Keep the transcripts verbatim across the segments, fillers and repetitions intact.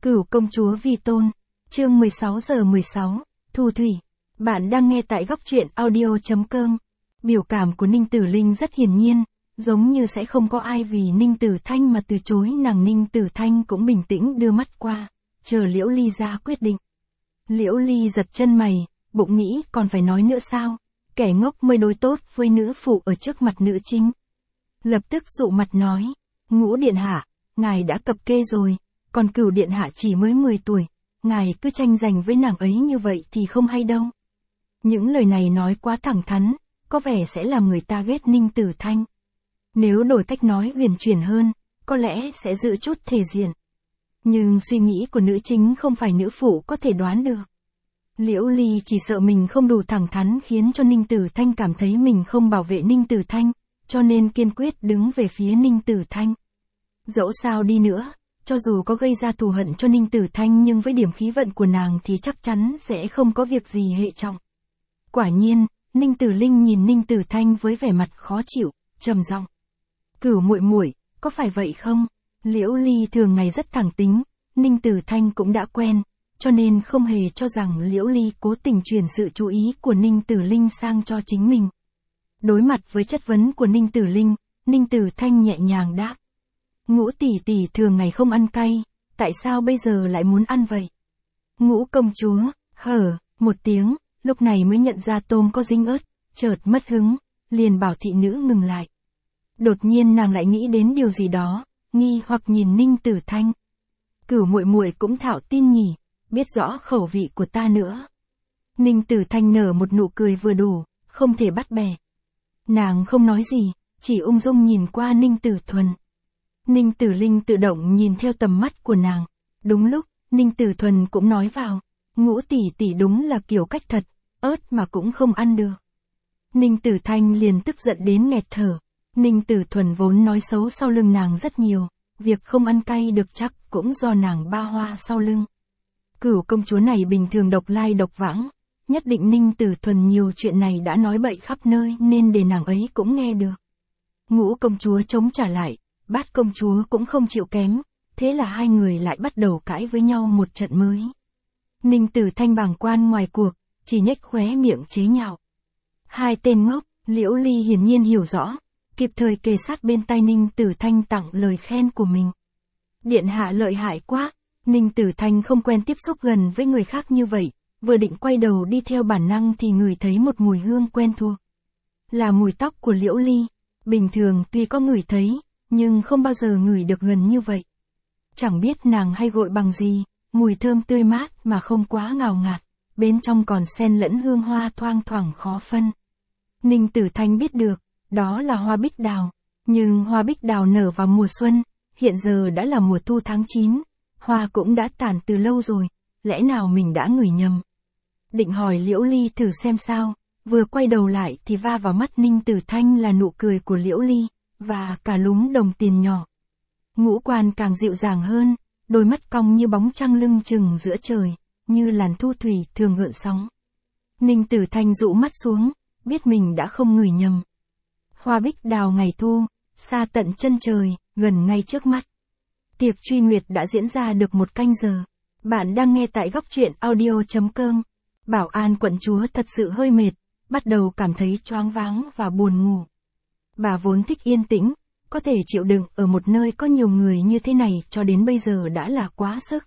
Cửu công chúa vi tôn, chương mười sáu giờ mười sáu, Thu Thủy. Bạn đang nghe tại góc truyện audio chấm com. Biểu cảm của Ninh Tử Linh rất hiển nhiên, giống như sẽ không có ai vì Ninh Tử Thanh mà từ chối nàng. Ninh Tử Thanh cũng bình tĩnh đưa mắt qua, chờ Liễu Ly ra quyết định. Liễu Ly giật chân mày, bụng nghĩ còn phải nói nữa sao, kẻ ngốc mới đối tốt với nữ phụ ở trước mặt nữ chính. Lập tức dụ mặt nói, Ngũ điện hạ, ngài đã cập kê rồi, còn Cửu điện hạ chỉ mới mười tuổi, ngài cứ tranh giành với nàng ấy như vậy thì không hay đâu. Những lời này nói quá thẳng thắn, có vẻ sẽ làm người ta ghét Ninh Tử Thanh. Nếu đổi cách nói huyền chuyển hơn, có lẽ sẽ giữ chút thể diện. Nhưng suy nghĩ của nữ chính không phải nữ phụ có thể đoán được. Liễu Ly chỉ sợ mình không đủ thẳng thắn khiến cho Ninh Tử Thanh cảm thấy mình không bảo vệ Ninh Tử Thanh, cho nên kiên quyết đứng về phía Ninh Tử Thanh. Dẫu sao đi nữa, cho dù có gây ra thù hận cho Ninh Tử Thanh nhưng với điểm khí vận của nàng thì chắc chắn sẽ không có việc gì hệ trọng. Quả nhiên, Ninh Tử Linh nhìn Ninh Tử Thanh với vẻ mặt khó chịu, trầm giọng. Cửu muội muội, có phải vậy không? Liễu Ly thường ngày rất thẳng tính, Ninh Tử Thanh cũng đã quen, cho nên không hề cho rằng Liễu Ly cố tình chuyển sự chú ý của Ninh Tử Linh sang cho chính mình. Đối mặt với chất vấn của Ninh Tử Linh, Ninh Tử Thanh nhẹ nhàng đáp. Ngũ tỷ tỷ thường ngày không ăn cay, tại sao bây giờ lại muốn ăn vậy? Ngũ công chúa, hở, một tiếng, lúc này mới nhận ra tôm có dính ớt, chợt mất hứng, liền bảo thị nữ ngừng lại. Đột nhiên nàng lại nghĩ đến điều gì đó, nghi hoặc nhìn Ninh Tử Thanh. Cửu muội muội cũng thạo tin nhỉ, biết rõ khẩu vị của ta nữa. Ninh Tử Thanh nở một nụ cười vừa đủ, không thể bắt bẻ. Nàng không nói gì, chỉ ung dung nhìn qua Ninh Tử Thuần. Ninh Tử Linh tự động nhìn theo tầm mắt của nàng. Đúng lúc, Ninh Tử Thuần cũng nói vào, Ngũ tỷ tỷ đúng là kiểu cách thật, ớt mà cũng không ăn được. Ninh Tử Thanh liền tức giận đến nghẹt thở. Ninh Tử Thuần vốn nói xấu sau lưng nàng rất nhiều, việc không ăn cay được chắc cũng do nàng ba hoa sau lưng. Cửu công chúa này bình thường độc lai độc vãng, nhất định Ninh Tử Thuần nhiều chuyện này đã nói bậy khắp nơi nên để nàng ấy cũng nghe được. Ngũ công chúa chống trả lại, Bát công chúa cũng không chịu kém, thế là hai người lại bắt đầu cãi với nhau một trận mới. Ninh Tử Thanh bàng quan ngoài cuộc, chỉ nhếch khóe miệng chế nhạo. Hai tên ngốc, Liễu Ly hiển nhiên hiểu rõ, kịp thời kề sát bên tai Ninh Tử Thanh tặng lời khen của mình. Điện hạ lợi hại quá, Ninh Tử Thanh không quen tiếp xúc gần với người khác như vậy, vừa định quay đầu đi theo bản năng thì ngửi thấy một mùi hương quen thuộc. Là mùi tóc của Liễu Ly, bình thường tuy có ngửi thấy, nhưng không bao giờ ngửi được gần như vậy. Chẳng biết nàng hay gội bằng gì, mùi thơm tươi mát mà không quá ngào ngạt, bên trong còn xen lẫn hương hoa thoang thoảng khó phân. Ninh Tử Thanh biết được, đó là hoa bích đào, nhưng hoa bích đào nở vào mùa xuân, hiện giờ đã là mùa thu tháng chín, hoa cũng đã tàn từ lâu rồi, lẽ nào mình đã ngửi nhầm. Định hỏi Liễu Ly thử xem sao, vừa quay đầu lại thì va vào mắt Ninh Tử Thanh là nụ cười của Liễu Ly, và cả lúm đồng tiền nhỏ. Ngũ quan càng dịu dàng hơn, đôi mắt cong như bóng trăng lưng chừng giữa trời, như làn thu thủy thường gợn sóng. Ninh Tử Thanh dụ mắt xuống, biết mình đã không ngửi nhầm. Hoa bích đào ngày thu, xa tận chân trời, gần ngay trước mắt. Tiệc truy nguyệt đã diễn ra được một canh giờ. Bạn đang nghe tại góc truyện audio chấm com. Bảo An quận chúa thật sự hơi mệt, bắt đầu cảm thấy choáng váng và buồn ngủ. Bà vốn thích yên tĩnh, có thể chịu đựng ở một nơi có nhiều người như thế này cho đến bây giờ đã là quá sức.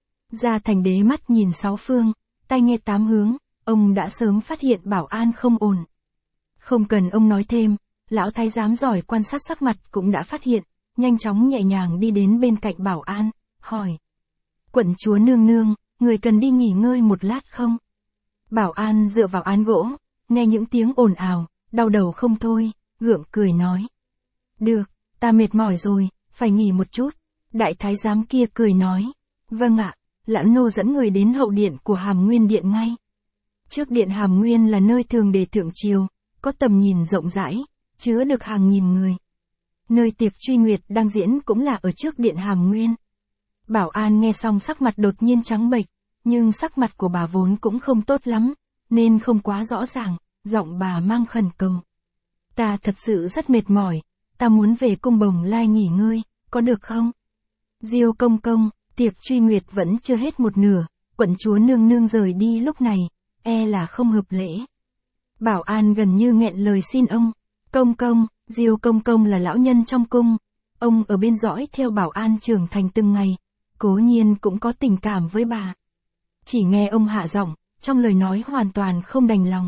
Ra thành đế mắt nhìn sáu phương, tai nghe tám hướng, ông đã sớm phát hiện Bảo An không ổn. Không cần ông nói thêm, lão thái giám giỏi quan sát sắc mặt cũng đã phát hiện, nhanh chóng nhẹ nhàng đi đến bên cạnh Bảo An, hỏi. Quận chúa nương nương, người cần đi nghỉ ngơi một lát không? Bảo An dựa vào án gỗ, nghe những tiếng ồn ào, đau đầu không thôi, gượng cười nói. Được, ta mệt mỏi rồi, phải nghỉ một chút. Đại thái giám kia cười nói. Vâng ạ, lão nô dẫn người đến hậu điện của Hàm Nguyên điện ngay. Trước điện Hàm Nguyên là nơi thường để thượng triều, có tầm nhìn rộng rãi, chứa được hàng nghìn người. Nơi tiệc truy nguyệt đang diễn cũng là ở trước điện Hàm Nguyên. Bảo An nghe xong sắc mặt đột nhiên trắng bệch, nhưng sắc mặt của bà vốn cũng không tốt lắm, nên không quá rõ ràng, giọng bà mang khẩn cầu. Ta thật sự rất mệt mỏi, ta muốn về cung Bồng Lai nghỉ ngơi, có được không? Diêu công công, Tiệc truy nguyệt vẫn chưa hết một nửa, quận chúa nương nương rời đi lúc này, e là không hợp lễ. Bảo An gần như nghẹn lời xin ông, công công, Diêu công công là lão nhân trong cung, ông ở bên dõi theo Bảo An trưởng thành từng ngày, cố nhiên cũng có tình cảm với bà. Chỉ nghe ông hạ giọng, trong lời nói hoàn toàn không đành lòng.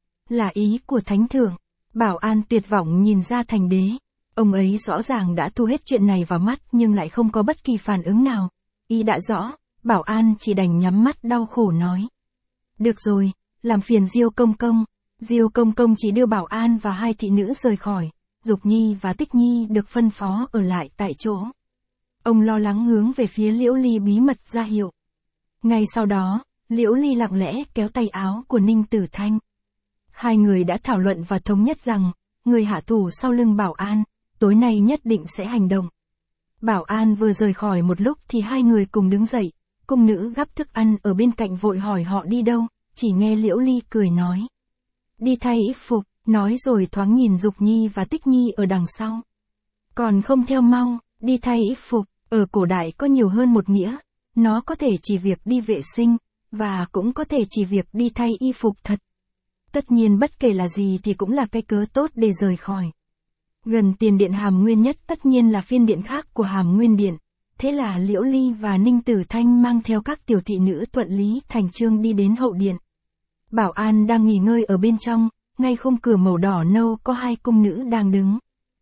Là ý của thánh thượng. Bảo An tuyệt vọng nhìn ra thành đế. Ông ấy rõ ràng đã thu hết chuyện này vào mắt nhưng lại không có bất kỳ phản ứng nào. Y đã rõ, Bảo An chỉ đành nhắm mắt đau khổ nói. Được rồi, làm phiền Diêu công công. Diêu công công chỉ đưa Bảo An và hai thị nữ rời khỏi. Dục Nhi và Tích Nhi được phân phó ở lại tại chỗ. Ông lo lắng hướng về phía Liễu Ly bí mật ra hiệu. Ngay sau đó, Liễu Ly lặng lẽ kéo tay áo của Ninh Tử Thanh. Hai người đã thảo luận và thống nhất rằng, người hạ thủ sau lưng Bảo An, tối nay nhất định sẽ hành động. Bảo An vừa rời khỏi một lúc thì hai người cùng đứng dậy, cung nữ gắp thức ăn ở bên cạnh vội hỏi họ đi đâu, chỉ nghe Liễu Ly cười nói. Đi thay y phục, nói rồi thoáng nhìn Dục Nhi và Tích Nhi ở đằng sau. Còn không theo mau, đi thay y phục, ở cổ đại có nhiều hơn một nghĩa, nó có thể chỉ việc đi vệ sinh, và cũng có thể chỉ việc đi thay y phục thật. Tất nhiên bất kể là gì thì cũng là cái cớ tốt để rời khỏi. Gần tiền điện Hàm Nguyên nhất tất nhiên là phiên điện khác của Hàm Nguyên Điện. Thế là Liễu Ly và Ninh Tử Thanh mang theo các tiểu thị nữ thuận lý thành chương đi đến hậu điện. Bảo An đang nghỉ ngơi ở bên trong, ngay khung cửa màu đỏ nâu có hai cung nữ đang đứng.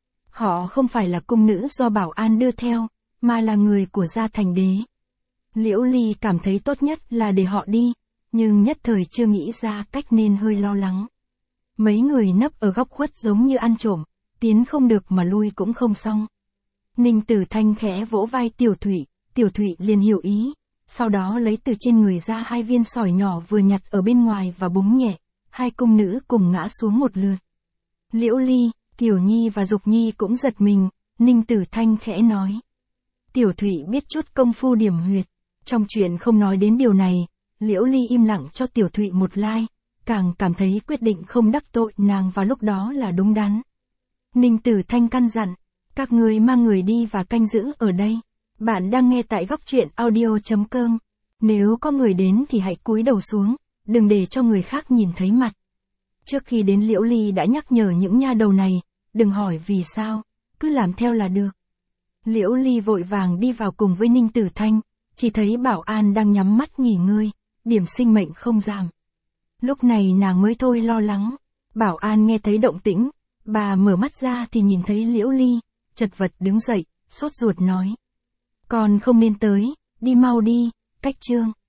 Họ không phải là cung nữ do Bảo An đưa theo, mà là người của gia thành đế. Liễu Ly cảm thấy tốt nhất là để họ đi, nhưng nhất thời chưa nghĩ ra cách nên hơi lo lắng. Mấy người nấp ở góc khuất giống như ăn trộm, tiến không được mà lui cũng không xong. Ninh Tử Thanh khẽ vỗ vai Tiểu Thụy, Tiểu Thụy liền hiểu ý, sau đó lấy từ trên người ra hai viên sỏi nhỏ vừa nhặt ở bên ngoài và búng nhẹ, hai cung nữ cùng ngã xuống một lượt. Liễu Ly, Kiều Nhi và Dục Nhi cũng giật mình, Ninh Tử Thanh khẽ nói. Tiểu Thụy biết chút công phu điểm huyệt, trong chuyện không nói đến điều này, Liễu Ly im lặng cho Tiểu Thụy một lai, càng cảm thấy quyết định không đắc tội nàng vào lúc đó là đúng đắn. Ninh Tử Thanh căn dặn, các người mang người đi và canh giữ ở đây. Bạn đang nghe tại góc truyện audio chấm com. Nếu có người đến thì hãy cúi đầu xuống, đừng để cho người khác nhìn thấy mặt. Trước khi đến Liễu Ly đã nhắc nhở những nha đầu này, đừng hỏi vì sao, cứ làm theo là được. Liễu Ly vội vàng đi vào cùng với Ninh Tử Thanh, chỉ thấy Bảo An đang nhắm mắt nghỉ ngơi, điểm sinh mệnh không giảm. Lúc này nàng mới thôi lo lắng. Bảo An nghe thấy động tĩnh, bà mở mắt ra thì nhìn thấy Liễu Ly, chật vật đứng dậy, sốt ruột nói. Con không nên tới, đi mau đi, cách chương.